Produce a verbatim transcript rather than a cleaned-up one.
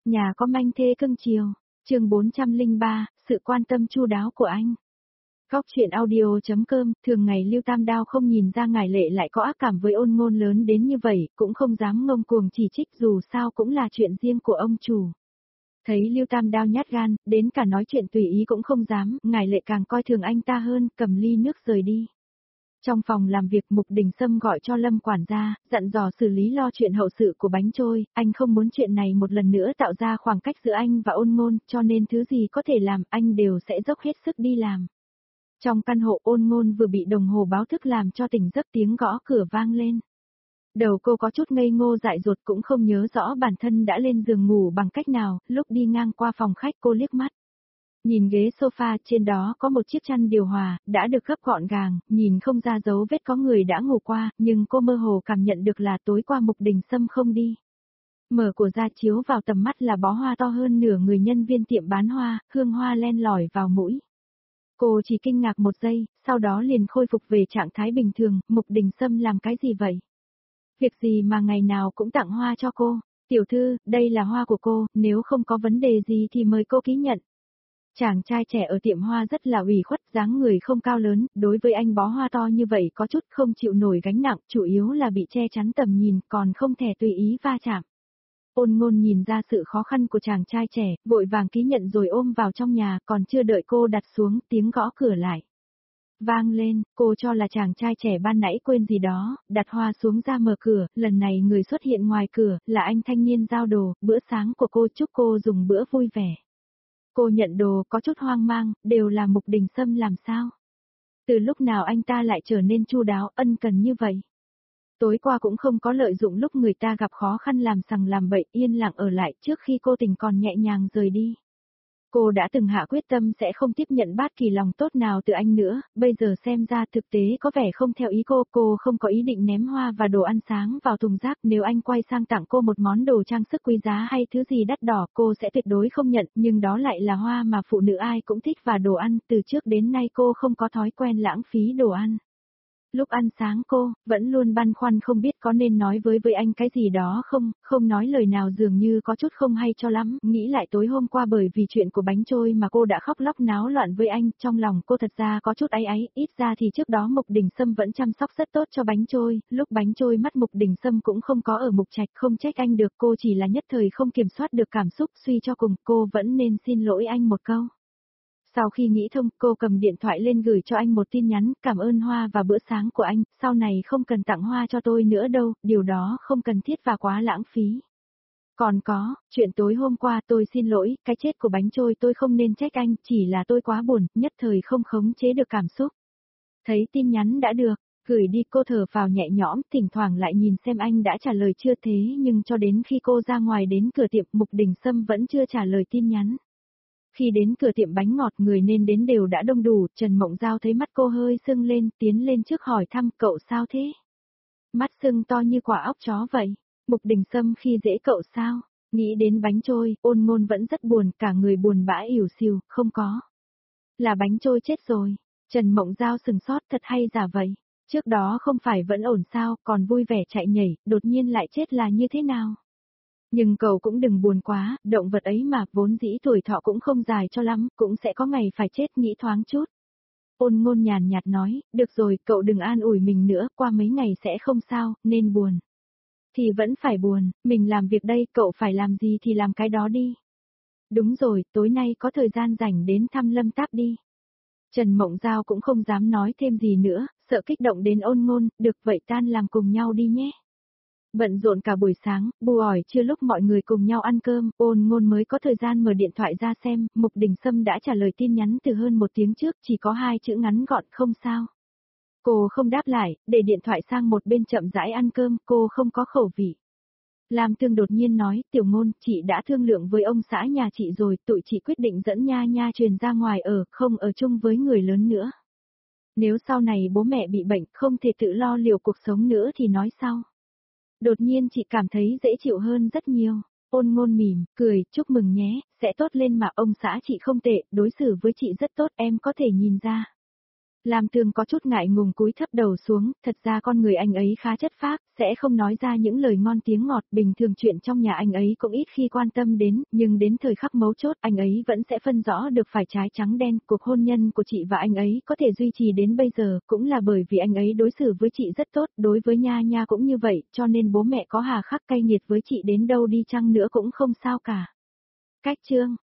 Nhà có manh thê cưng chiều, chương bốn trăm lẻ ba, sự quan tâm chu đáo của anh. Góc truyện audio.com, thường ngày Lưu Tam Đao không nhìn ra Ngải Lệ lại có ác cảm với Ôn Ngôn lớn đến như vậy, cũng không dám ngông cuồng chỉ trích dù sao cũng là chuyện riêng của ông chủ. Thấy Lưu Tam Đao nhát gan, đến cả nói chuyện tùy ý cũng không dám, Ngải Lệ càng coi thường anh ta hơn, cầm ly nước rời đi. Trong phòng làm việc Mục Đình Sâm gọi cho Lâm quản gia, dặn dò xử lý lo chuyện hậu sự của bánh trôi, anh không muốn chuyện này một lần nữa tạo ra khoảng cách giữa anh và Ôn Ngôn, cho nên thứ gì có thể làm anh đều sẽ dốc hết sức đi làm. Trong căn hộ Ôn Ngôn vừa bị đồng hồ báo thức làm cho tỉnh giấc, tiếng gõ cửa vang lên. Đầu cô có chút ngây ngô dại dột, cũng không nhớ rõ bản thân đã lên giường ngủ bằng cách nào, lúc đi ngang qua phòng khách cô liếc mắt. Nhìn ghế sofa, trên đó có một chiếc chăn điều hòa, đã được gấp gọn gàng, nhìn không ra dấu vết có người đã ngủ qua, nhưng cô mơ hồ cảm nhận được là tối qua Mục Đình Sâm không đi. Mở của ra chiếu vào tầm mắt là bó hoa to hơn nửa người nhân viên tiệm bán hoa, hương hoa len lỏi vào mũi. Cô chỉ kinh ngạc một giây, sau đó liền khôi phục về trạng thái bình thường. Mục Đình Sâm làm cái gì vậy? Việc gì mà ngày nào cũng tặng hoa cho cô? Tiểu thư, đây là hoa của cô, nếu không có vấn đề gì thì mời cô ký nhận. Chàng trai trẻ ở tiệm hoa rất là ủy khuất, dáng người không cao lớn, đối với anh bó hoa to như vậy có chút không chịu nổi gánh nặng, chủ yếu là bị che chắn tầm nhìn, còn không thể tùy ý va chạm. Ôn Ngôn nhìn ra sự khó khăn của chàng trai trẻ, vội vàng ký nhận rồi ôm vào trong nhà, còn chưa đợi cô đặt xuống, tiếng gõ cửa lại vang lên, cô cho là chàng trai trẻ ban nãy quên gì đó, đặt hoa xuống ra mở cửa, lần này người xuất hiện ngoài cửa, là anh thanh niên giao đồ, bữa sáng của cô, chúc cô dùng bữa vui vẻ. Cô nhận đồ có chút hoang mang, đều là Mục Đình Sâm làm sao? Từ lúc nào anh ta lại trở nên chu đáo, ân cần như vậy? Tối qua cũng không có lợi dụng lúc người ta gặp khó khăn làm sằng làm bậy, yên lặng ở lại trước khi cô tình còn nhẹ nhàng rời đi. Cô đã từng hạ quyết tâm sẽ không tiếp nhận bất kỳ lòng tốt nào từ anh nữa, bây giờ xem ra thực tế có vẻ không theo ý cô, cô không có ý định ném hoa và đồ ăn sáng vào thùng rác, nếu anh quay sang tặng cô một món đồ trang sức quý giá hay thứ gì đắt đỏ, cô sẽ tuyệt đối không nhận, nhưng đó lại là hoa mà phụ nữ ai cũng thích và đồ ăn, từ trước đến nay cô không có thói quen lãng phí đồ ăn. Lúc ăn sáng cô, vẫn luôn băn khoăn không biết có nên nói với với anh cái gì đó không, không nói lời nào dường như có chút không hay cho lắm, nghĩ lại tối hôm qua bởi vì chuyện của bánh trôi mà cô đã khóc lóc náo loạn với anh, trong lòng cô thật ra có chút áy áy, ít ra thì trước đó Mục Đình Sâm vẫn chăm sóc rất tốt cho bánh trôi, lúc bánh trôi mất Mục Đình Sâm cũng không có ở Mục Trạch, không trách anh được, cô chỉ là nhất thời không kiểm soát được cảm xúc, suy cho cùng, cô vẫn nên xin lỗi anh một câu. Sau khi nghĩ thông, cô cầm điện thoại lên gửi cho anh một tin nhắn, cảm ơn hoa và bữa sáng của anh, sau này không cần tặng hoa cho tôi nữa đâu, điều đó không cần thiết và quá lãng phí. Còn có, chuyện tối hôm qua tôi xin lỗi, cái chết của bánh trôi tôi không nên trách anh, chỉ là tôi quá buồn, nhất thời không khống chế được cảm xúc. Thấy tin nhắn đã được, gửi đi cô thở phào nhẹ nhõm, thỉnh thoảng lại nhìn xem anh đã trả lời chưa thế nhưng cho đến khi cô ra ngoài đến cửa tiệm Mục Đình Sâm vẫn chưa trả lời tin nhắn. Khi đến cửa tiệm bánh ngọt người nên đến đều đã đông đủ, Trần Mộng Giao thấy mắt cô hơi sưng lên, tiến lên trước hỏi thăm cậu sao thế? Mắt sưng to như quả óc chó vậy. Mục Đình Sâm khi dễ cậu sao? Nghĩ đến bánh trôi, Ôn Ngôn vẫn rất buồn, cả người buồn bã ỉu xìu, không có. Là bánh trôi chết rồi. Trần Mộng Giao sừng sốt, thật hay giả vậy? Trước đó không phải vẫn ổn sao, còn vui vẻ chạy nhảy, đột nhiên lại chết là như thế nào? Nhưng cậu cũng đừng buồn quá, động vật ấy mà, vốn dĩ tuổi thọ cũng không dài cho lắm, cũng sẽ có ngày phải chết, nghĩ thoáng chút. Ôn Ngôn nhàn nhạt nói, được rồi, cậu đừng an ủi mình nữa, qua mấy ngày sẽ không sao, nên buồn. Thì vẫn phải buồn, mình làm việc đây, cậu phải làm gì thì làm cái đó đi. Đúng rồi, tối nay có thời gian rảnh đến thăm Lâm Táp đi. Trần Mộng Giao cũng không dám nói thêm gì nữa, sợ kích động đến Ôn Ngôn, được vậy tan làm cùng nhau đi nhé. Bận rộn cả buổi sáng, bù ỏi chưa lúc mọi người cùng nhau ăn cơm, Ôn Ngôn mới có thời gian mở điện thoại ra xem, Mục Đình Sâm đã trả lời tin nhắn từ hơn một tiếng trước, chỉ có hai chữ ngắn gọn không sao. Cô không đáp lại, để điện thoại sang một bên chậm rãi ăn cơm, cô không có khẩu vị. Lam Thương đột nhiên nói, Tiểu Ngôn, chị đã thương lượng với ông xã nhà chị rồi, tụi chị quyết định dẫn Nha Nha truyền ra ngoài ở, không ở chung với người lớn nữa. Nếu sau này bố mẹ bị bệnh, không thể tự lo liệu cuộc sống nữa thì nói sau. Đột nhiên chị cảm thấy dễ chịu hơn rất nhiều. Ôn Ngôn mỉm, cười, chúc mừng nhé, sẽ tốt lên mà, ông xã chị không tệ, đối xử với chị rất tốt, em có thể nhìn ra. Lam Tường có chút ngại ngùng cúi thấp đầu xuống, thật ra con người anh ấy khá chất phác, sẽ không nói ra những lời ngon tiếng ngọt, bình thường chuyện trong nhà anh ấy cũng ít khi quan tâm đến, nhưng đến thời khắc mấu chốt anh ấy vẫn sẽ phân rõ được phải trái trắng đen. Cuộc hôn nhân của chị và anh ấy có thể duy trì đến bây giờ, cũng là bởi vì anh ấy đối xử với chị rất tốt, đối với Nha Nha cũng như vậy, cho nên bố mẹ có hà khắc cay nghiệt với chị đến đâu đi chăng nữa cũng không sao cả. Cách chương